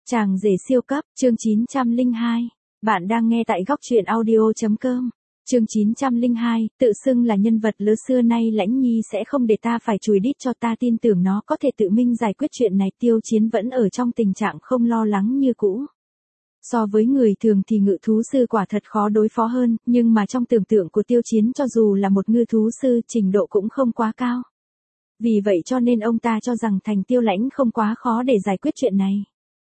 Chàng rể siêu cấp, chương 902. Bạn đang nghe tại góc truyện audio.com. Chương 902, tự xưng là nhân vật lứa xưa nay Lãnh Nhi sẽ không để ta phải chùi đít cho, ta tin tưởng nó có thể tự mình giải quyết chuyện này. Tiêu Chiến vẫn ở trong tình trạng không lo lắng như cũ. So với người thường thì ngự thú sư quả thật khó đối phó hơn, nhưng mà trong tưởng tượng của Tiêu Chiến cho dù là một ngự thú sư trình độ cũng không quá cao. Vì vậy cho nên ông ta cho rằng thành Tiêu Lãnh không quá khó để giải quyết chuyện này.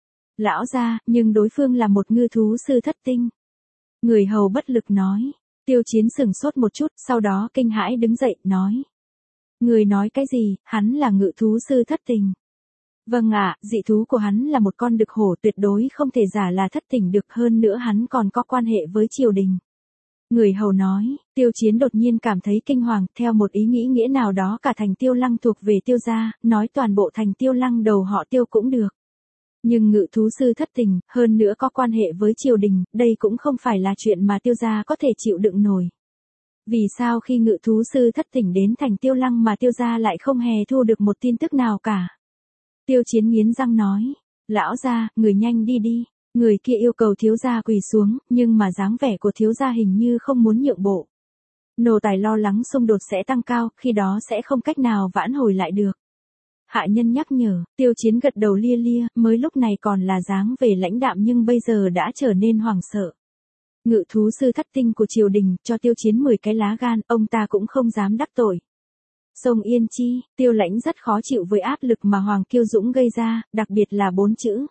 Lão gia, nhưng đối phương là một ngư thú sư thất tinh. Người hầu bất lực nói. Tiêu Chiến sửng sốt một chút, sau đó kinh hãi đứng dậy, nói. Người nói cái gì, hắn là ngự thú sư thất tình. Vâng ạ, dị thú của hắn là một con đực hổ, tuyệt đối không thể giả là thất tình được, hơn nữa hắn còn có quan hệ với triều đình. Người hầu nói. Tiêu Chiến đột nhiên cảm thấy kinh hoàng, theo một ý nghĩ nghĩa nào đó cả thành Tiêu Lăng thuộc về Tiêu gia, nói toàn bộ thành Tiêu Lăng đầu họ Tiêu cũng được. Nhưng ngự thú sư thất tình, hơn nữa có quan hệ với triều đình, đây cũng không phải là chuyện mà Tiêu gia có thể chịu đựng nổi. Vì sao khi ngự thú sư thất tình đến thành Tiêu Lăng mà Tiêu gia lại không hề thu được một tin tức nào cả? Tiêu Chiến nghiến răng nói, lão gia, người nhanh đi đi. Người kia yêu cầu thiếu gia quỳ xuống, nhưng mà dáng vẻ của thiếu gia hình như không muốn nhượng bộ. Nô tài lo lắng xung đột sẽ tăng cao, khi đó sẽ không cách nào vãn hồi lại được. Hạ nhân nhắc nhở. Tiêu Chiến gật đầu lia lia, mới lúc này còn là dáng vẻ lãnh đạm nhưng bây giờ đã trở nên hoảng sợ. Ngự thú sư thất tinh của triều đình, cho Tiêu Chiến 10 cái lá gan, ông ta cũng không dám đắc tội. Sông Yên Chi, Tiêu Lãnh rất khó chịu với áp lực mà Hoàng Kiêu Dũng gây ra, đặc biệt là 4 chữ.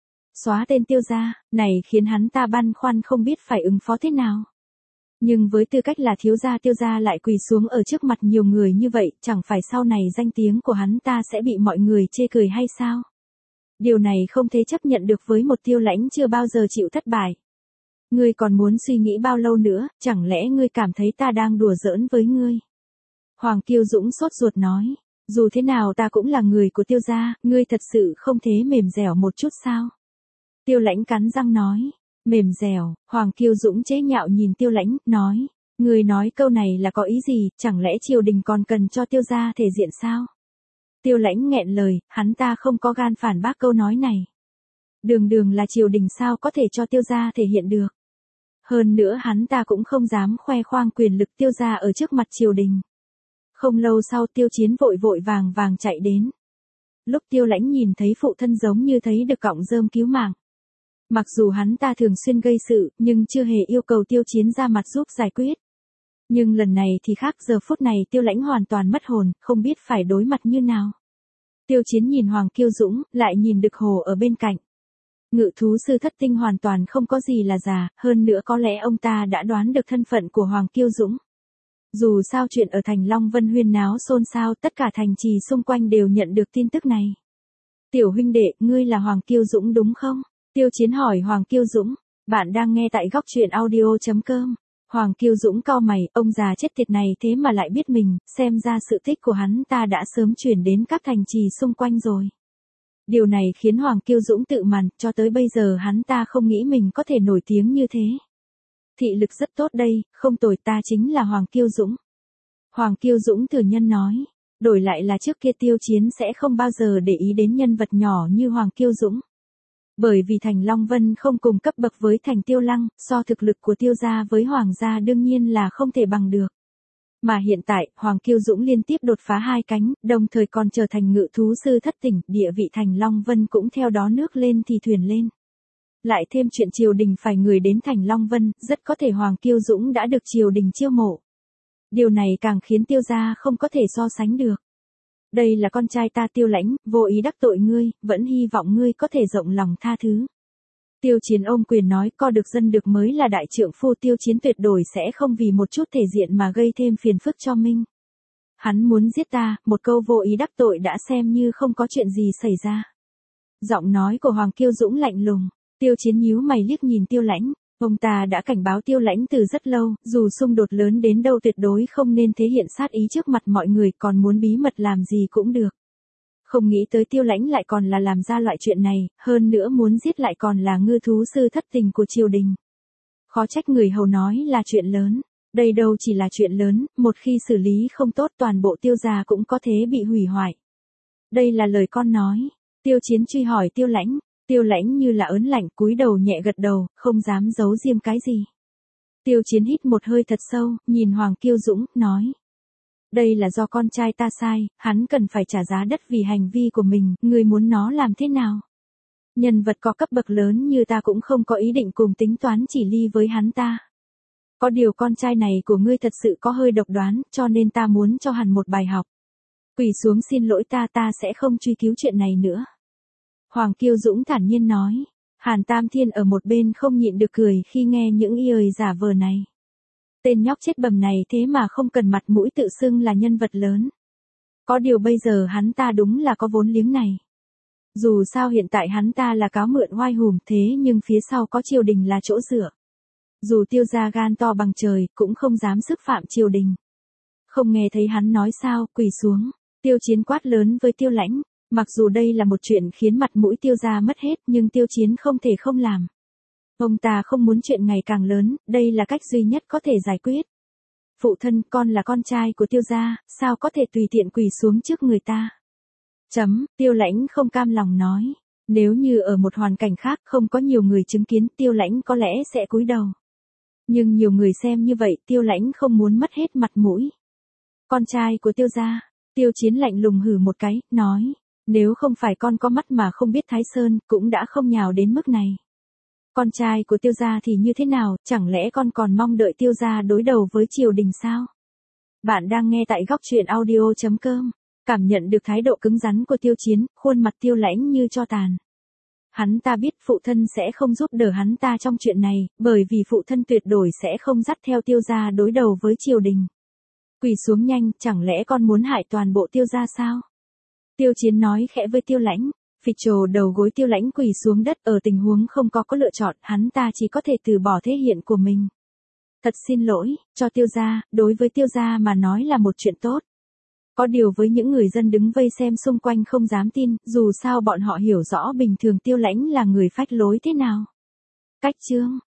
Xóa tên Tiêu gia, này khiến hắn ta băn khoăn không biết phải ứng phó thế nào. Nhưng với tư cách là thiếu gia, Tiêu gia lại quỳ xuống ở trước mặt nhiều người như vậy, chẳng phải sau này danh tiếng của hắn ta sẽ bị mọi người chê cười hay sao? Điều này không thể chấp nhận được với một Tiêu Lãnh chưa bao giờ chịu thất bại. Ngươi còn muốn suy nghĩ bao lâu nữa, chẳng lẽ ngươi cảm thấy ta đang đùa giỡn với ngươi? Hoàng Kiêu Dũng sốt ruột nói, dù thế nào ta cũng là người của Tiêu gia, ngươi thật sự không thể mềm dẻo một chút sao? Tiêu Lãnh cắn răng nói. Mềm dẻo. Hoàng Kiêu Dũng chế nhạo nhìn Tiêu Lãnh, nói. Người nói câu này là có ý gì, chẳng lẽ triều đình còn cần cho Tiêu gia thể diện sao? Tiêu Lãnh nghẹn lời, hắn ta không có gan phản bác câu nói này. Đường đường là triều đình sao có thể cho Tiêu gia thể hiện được. Hơn nữa hắn ta cũng không dám khoe khoang quyền lực Tiêu gia ở trước mặt triều đình. Không lâu sau Tiêu Chiến vội vội vàng vàng chạy đến. Lúc Tiêu Lãnh nhìn thấy phụ thân giống như thấy được cọng rơm cứu mạng. Mặc dù hắn ta thường xuyên gây sự, nhưng chưa hề yêu cầu Tiêu Chiến ra mặt giúp giải quyết. Nhưng lần này thì khác, giờ phút này Tiêu Lãnh hoàn toàn mất hồn, không biết phải đối mặt như nào. Tiêu Chiến nhìn Hoàng Kiêu Dũng, lại nhìn đực hổ ở bên cạnh. Ngự thú sư thất tinh hoàn toàn không có gì là giả, hơn nữa có lẽ ông ta đã đoán được thân phận của Hoàng Kiêu Dũng. Dù sao chuyện ở thành Long Vân huyên náo xôn xao, tất cả thành trì xung quanh đều nhận được tin tức này. Tiểu huynh đệ, ngươi là Hoàng Kiêu Dũng đúng không? Tiêu Chiến hỏi Hoàng Kiêu Dũng. Bạn đang nghe tại góc truyện audio.com. Hoàng Kiêu Dũng cau mày, ông già chết tiệt này thế mà lại biết mình, xem ra sự tích của hắn ta đã sớm chuyển đến các thành trì xung quanh rồi. Điều này khiến Hoàng Kiêu Dũng tự màn, cho tới bây giờ hắn ta không nghĩ mình có thể nổi tiếng như thế. Thị lực rất tốt đây, không tồi, ta chính là Hoàng Kiêu Dũng. Hoàng Kiêu Dũng thừa nhân nói. Đổi lại là trước kia Tiêu Chiến sẽ không bao giờ để ý đến nhân vật nhỏ như Hoàng Kiêu Dũng. Bởi vì thành Long Vân không cùng cấp bậc với thành Tiêu Lăng, so thực lực của Tiêu gia với Hoàng gia đương nhiên là không thể bằng được. Mà hiện tại, Hoàng Kiêu Dũng liên tiếp đột phá 2 cánh, đồng thời còn trở thành ngự thú sư thất tỉnh, địa vị thành Long Vân cũng theo đó nước lên thì thuyền lên. Lại thêm chuyện triều đình phải người đến thành Long Vân, rất có thể Hoàng Kiêu Dũng đã được triều đình chiêu mộ. Điều này càng khiến Tiêu gia không có thể so sánh được. Đây là con trai ta Tiêu Lãnh, vô ý đắc tội ngươi, vẫn hy vọng ngươi có thể rộng lòng tha thứ. Tiêu Chiến ôm quyền nói, co được dân được mới là đại trượng phu. Tiêu Chiến tuyệt đối sẽ không vì một chút thể diện mà gây thêm phiền phức cho Minh. Hắn muốn giết ta, một câu vô ý đắc tội đã xem như không có chuyện gì xảy ra. Giọng nói của Hoàng Kiêu Dũng lạnh lùng. Tiêu Chiến nhíu mày liếc nhìn Tiêu Lãnh. Ông ta đã cảnh báo Tiêu Lãnh từ rất lâu, dù xung đột lớn đến đâu tuyệt đối không nên thể hiện sát ý trước mặt mọi người, còn muốn bí mật làm gì cũng được. Không nghĩ tới Tiêu Lãnh lại còn là làm ra loại chuyện này, hơn nữa muốn giết lại còn là ngư thú sư thất tình của triều đình. Khó trách người hầu nói là chuyện lớn. Đây đâu chỉ là chuyện lớn, một khi xử lý không tốt toàn bộ Tiêu gia cũng có thể bị hủy hoại. Đây là lời con nói. Tiêu Chiến truy hỏi Tiêu Lãnh. Tiêu Lãnh như là ớn lạnh cúi đầu nhẹ gật đầu, không dám giấu diêm cái gì. Tiêu Chiến hít một hơi thật sâu, nhìn Hoàng Kiêu Dũng, nói. Đây là do con trai ta sai, hắn cần phải trả giá đắt vì hành vi của mình, ngươi muốn nó làm thế nào? Nhân vật có cấp bậc lớn như ta cũng không có ý định cùng tính toán chỉ ly với hắn ta. Có điều con trai này của ngươi thật sự có hơi độc đoán, cho nên ta muốn cho hắn một bài học. Quỳ xuống xin lỗi ta sẽ không truy cứu chuyện này nữa. Hoàng Kiêu Dũng thản nhiên nói. Hàn Tam Thiên ở một bên không nhịn được cười khi nghe những lời giả vờ này. Tên nhóc chết bầm này thế mà không cần mặt mũi tự xưng là nhân vật lớn. Có điều bây giờ hắn ta đúng là có vốn liếng này. Dù sao hiện tại hắn ta là cáo mượn oai hùm thế nhưng phía sau có triều đình là chỗ dựa. Dù Tiêu gia gan to bằng trời cũng không dám xúc phạm triều đình. Không nghe thấy hắn nói sao, quỳ xuống. Tiêu Chiến quát lớn với Tiêu Lãnh. Mặc dù đây là một chuyện khiến mặt mũi Tiêu gia mất hết nhưng Tiêu Chiến không thể không làm. Ông ta không muốn chuyện ngày càng lớn, đây là cách duy nhất có thể giải quyết. Phụ thân, con là con trai của Tiêu gia, sao có thể tùy tiện quỳ xuống trước người ta? Tiêu Lãnh không cam lòng nói. Nếu như ở một hoàn cảnh khác không có nhiều người chứng kiến, Tiêu Lãnh có lẽ sẽ cúi đầu. Nhưng nhiều người xem như vậy, Tiêu Lãnh không muốn mất hết mặt mũi. Con trai của Tiêu gia, Tiêu Chiến lạnh lùng hừ một cái, nói. Nếu không phải con có mắt mà không biết Thái Sơn, cũng đã không nhào đến mức này. Con trai của Tiêu gia thì như thế nào, chẳng lẽ con còn mong đợi Tiêu gia đối đầu với triều đình sao? Bạn đang nghe tại góc truyện audio.com. Cảm nhận được thái độ cứng rắn của Tiêu Chiến, khuôn mặt Tiêu Lãnh như tro tàn. Hắn ta biết phụ thân sẽ không giúp đỡ hắn ta trong chuyện này, bởi vì phụ thân tuyệt đối sẽ không dắt theo Tiêu gia đối đầu với triều đình. Quỳ xuống nhanh, chẳng lẽ con muốn hại toàn bộ Tiêu gia sao? Tiêu Chiến nói khẽ với Tiêu Lãnh. Phịch trồ đầu gối Tiêu Lãnh quỳ xuống đất, ở tình huống không có lựa chọn, hắn ta chỉ có thể từ bỏ thể hiện của mình. Thật xin lỗi, cho Tiêu gia, đối với Tiêu gia mà nói là một chuyện tốt. Có điều với những người dân đứng vây xem xung quanh không dám tin, dù sao bọn họ hiểu rõ bình thường Tiêu Lãnh là người phách lối thế nào. Cách chương